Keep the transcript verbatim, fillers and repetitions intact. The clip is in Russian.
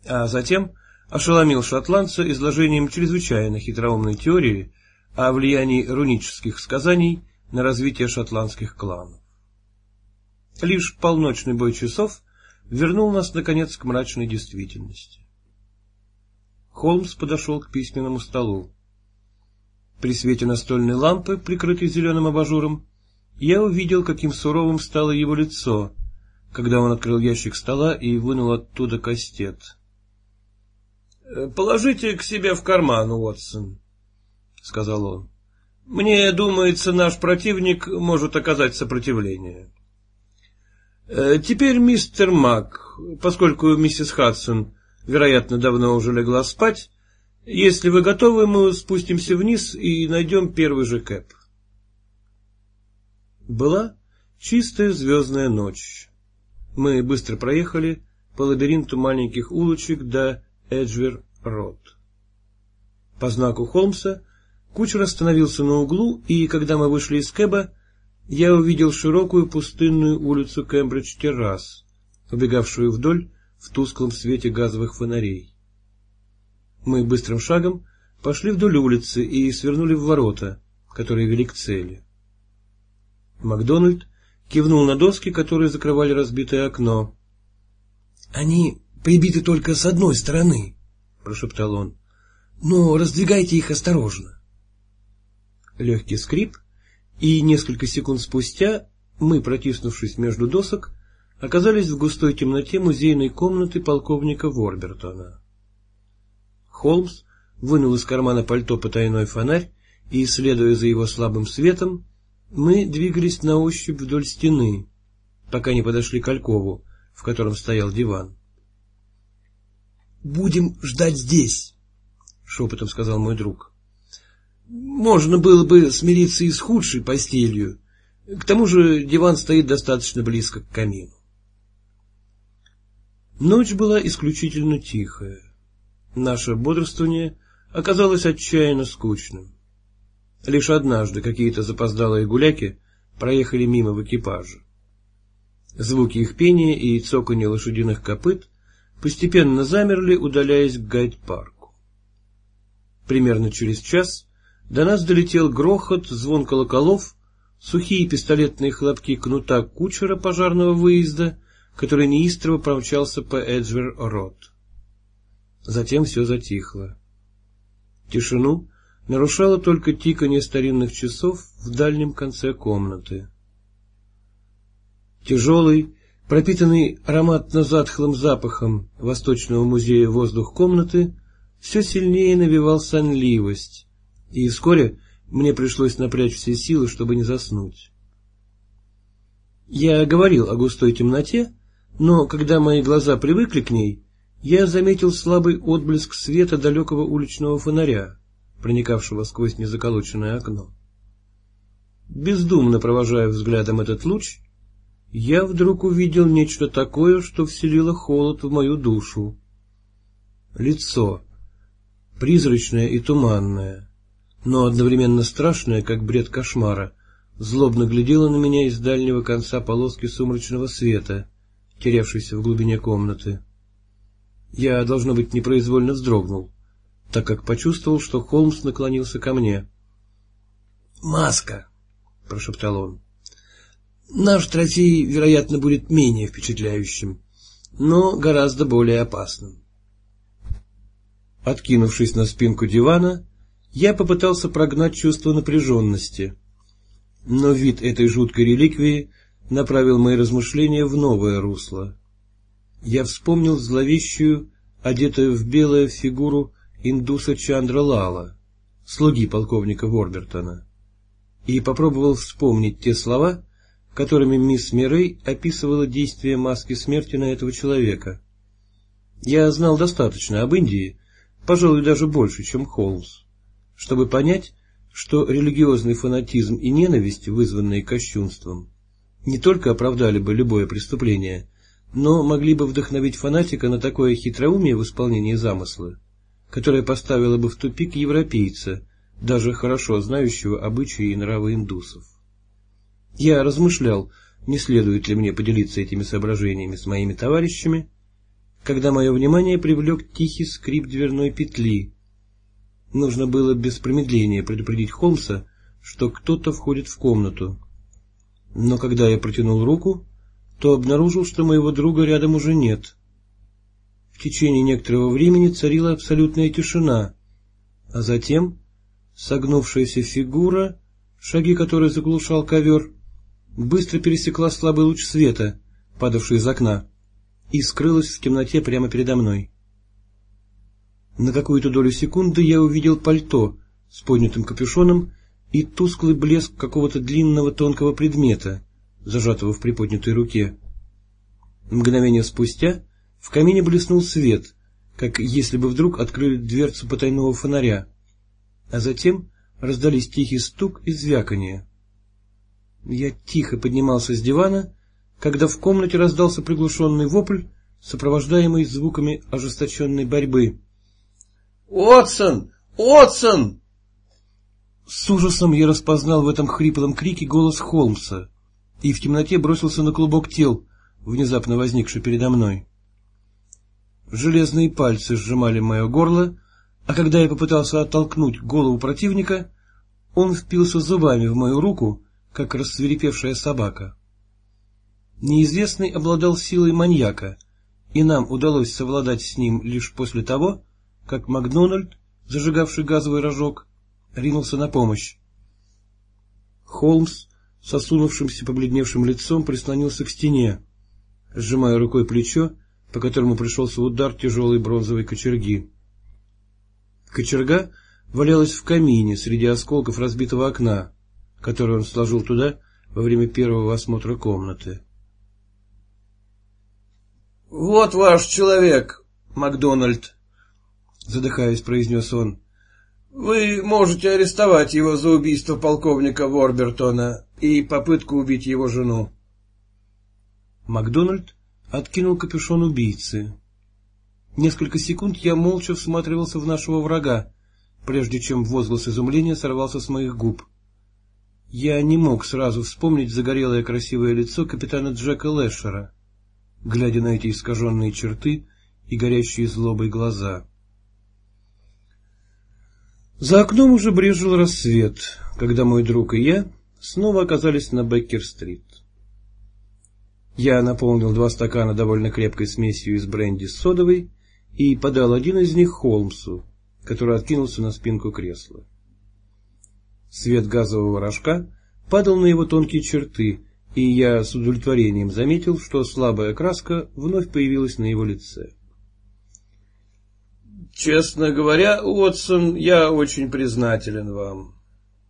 а затем ошеломил шотландца изложением чрезвычайно хитроумной теории о влиянии рунических сказаний на развитие шотландских кланов. Лишь полночный бой часов вернул нас, наконец, к мрачной действительности. Холмс подошел к письменному столу. При свете настольной лампы, прикрытой зеленым абажуром, я увидел, каким суровым стало его лицо, когда он открыл ящик стола и вынул оттуда кастет. — Положите к себе в карман, Уотсон, — сказал он. — Мне думается, наш противник может оказать сопротивление. Теперь, мистер Мак, поскольку миссис Хадсон, вероятно, давно уже легла спать, если вы готовы, мы спустимся вниз и найдем первый же кэб. Была чистая звездная ночь. Мы быстро проехали по лабиринту маленьких улочек до Эджвер-Род. По знаку Холмса кучер остановился на углу, и когда мы вышли из кэба, я увидел широкую пустынную улицу Кембридж-Террас, убегавшую вдоль в тусклом свете газовых фонарей. Мы быстрым шагом пошли вдоль улицы и свернули в ворота, которые вели к цели. Макдональд кивнул на доски, которые закрывали разбитое окно. — Они прибиты только с одной стороны, — прошептал он, — но раздвигайте их осторожно. Легкий скрип, и несколько секунд спустя мы, протиснувшись между досок, оказались в густой темноте музейной комнаты полковника Ворбертона. Холмс вынул из кармана пальто потайной фонарь, и, следуя за его слабым светом, мы двигались на ощупь вдоль стены, пока не подошли к алькову, в котором стоял диван. — Будем ждать здесь, — шепотом сказал мой друг. — Можно было бы смириться и с худшей постелью. К тому же диван стоит достаточно близко к камину. Ночь была исключительно тихая. Наше бодрствование оказалось отчаянно скучным. Лишь однажды какие-то запоздалые гуляки проехали мимо в экипаже. Звуки их пения и цоканье лошадиных копыт постепенно замерли, удаляясь к Гайд-парку. Примерно через час до нас долетел грохот, звон колоколов, сухие пистолетные хлопки кнута кучера пожарного выезда, который неистово промчался по Эджвер-Род. Затем все затихло. Тишину нарушало только тиканье старинных часов в дальнем конце комнаты. Тяжелый, пропитанный ароматно-затхлым запахом Восточного музея воздух комнаты все сильнее навевал сонливость, и вскоре мне пришлось напрячь все силы, чтобы не заснуть. Я говорил о густой темноте, но когда мои глаза привыкли к ней, я заметил слабый отблеск света далекого уличного фонаря, проникавшего сквозь незаколоченное окно. Бездумно провожая взглядом этот луч, я вдруг увидел нечто такое, что вселило холод в мою душу. Лицо, призрачное и туманное, но одновременно страшное, как бред кошмара, злобно глядело на меня из дальнего конца полоски сумрачного света, терявшейся в глубине комнаты. Я, должно быть, непроизвольно вздрогнул, так как почувствовал, что Холмс наклонился ко мне. — Маска, — прошептал он. — Наш трофей, вероятно, будет менее впечатляющим, но гораздо более опасным. Откинувшись на спинку дивана, я попытался прогнать чувство напряженности, но вид этой жуткой реликвии направил мои размышления в новое русло. Я вспомнил зловещую, одетую в белое фигуру индуса Чандра Лала, слуги полковника Ворбертона, и попробовал вспомнить те слова, которыми мисс Миррей описывала действие маски смерти на этого человека. Я знал достаточно об Индии, пожалуй, даже больше, чем Холмс, чтобы понять, что религиозный фанатизм и ненависть, вызванные кощунством, не только оправдали бы любое преступление, но могли бы вдохновить фанатика на такое хитроумие в исполнении замысла, которое поставило бы в тупик европейца, даже хорошо знающего обычаи и нравы индусов. Я размышлял, не следует ли мне поделиться этими соображениями с моими товарищами, когда мое внимание привлек тихий скрип дверной петли. Нужно было без промедления предупредить Холмса, что кто-то входит в комнату. Но когда я протянул руку, то обнаружил, что моего друга рядом уже нет. В течение некоторого времени царила абсолютная тишина, а затем согнувшаяся фигура, шаги которой заглушал ковер, быстро пересекла слабый луч света, падавший из окна, и скрылась в темноте прямо передо мной. На какую-то долю секунды я увидел пальто с поднятым капюшоном и тусклый блеск какого-то длинного тонкого предмета, зажатого в приподнятой руке. Мгновение спустя в камине блеснул свет, как если бы вдруг открыли дверцу потайного фонаря, а затем раздались тихий стук и звяканье. Я тихо поднимался с дивана, когда в комнате раздался приглушенный вопль, сопровождаемый звуками ожесточенной борьбы. «Уотсон! Уотсон!» С ужасом я распознал в этом хриплом крике голос Холмса и в темноте бросился на клубок тел, внезапно возникший передо мной. Железные пальцы сжимали мое горло, а когда я попытался оттолкнуть голову противника, он впился зубами в мою руку, как рассвирепевшая собака. Неизвестный обладал силой маньяка, и нам удалось совладать с ним лишь после того, как Макдональд, зажигавший газовый рожок, ринулся на помощь. Холмс с осунувшимся побледневшим лицом прислонился к стене, сжимая рукой плечо, по которому пришелся удар тяжелой бронзовой кочерги. Кочерга валялась в камине среди осколков разбитого окна, которое он сложил туда во время первого осмотра комнаты. — Вот ваш человек, Макдональд, — задыхаясь, произнес он. — Вы можете арестовать его за убийство полковника Ворбертона и попытку убить его жену. Макдональд откинул капюшон убийцы. Несколько секунд я молча всматривался в нашего врага, прежде чем возглас изумления сорвался с моих губ. Я не мог сразу вспомнить загорелое красивое лицо капитана Джека Лэшера, глядя на эти искаженные черты и горящие злобой глаза. За окном уже брезжил рассвет, когда мой друг и я снова оказались на Беккер-стрит. Я наполнил два стакана довольно крепкой смесью из бренди с содовой и подал один из них Холмсу, который откинулся на спинку кресла. Свет газового рожка падал на его тонкие черты, и я с удовлетворением заметил, что слабая краска вновь появилась на его лице. — Честно говоря, Уотсон, я очень признателен вам.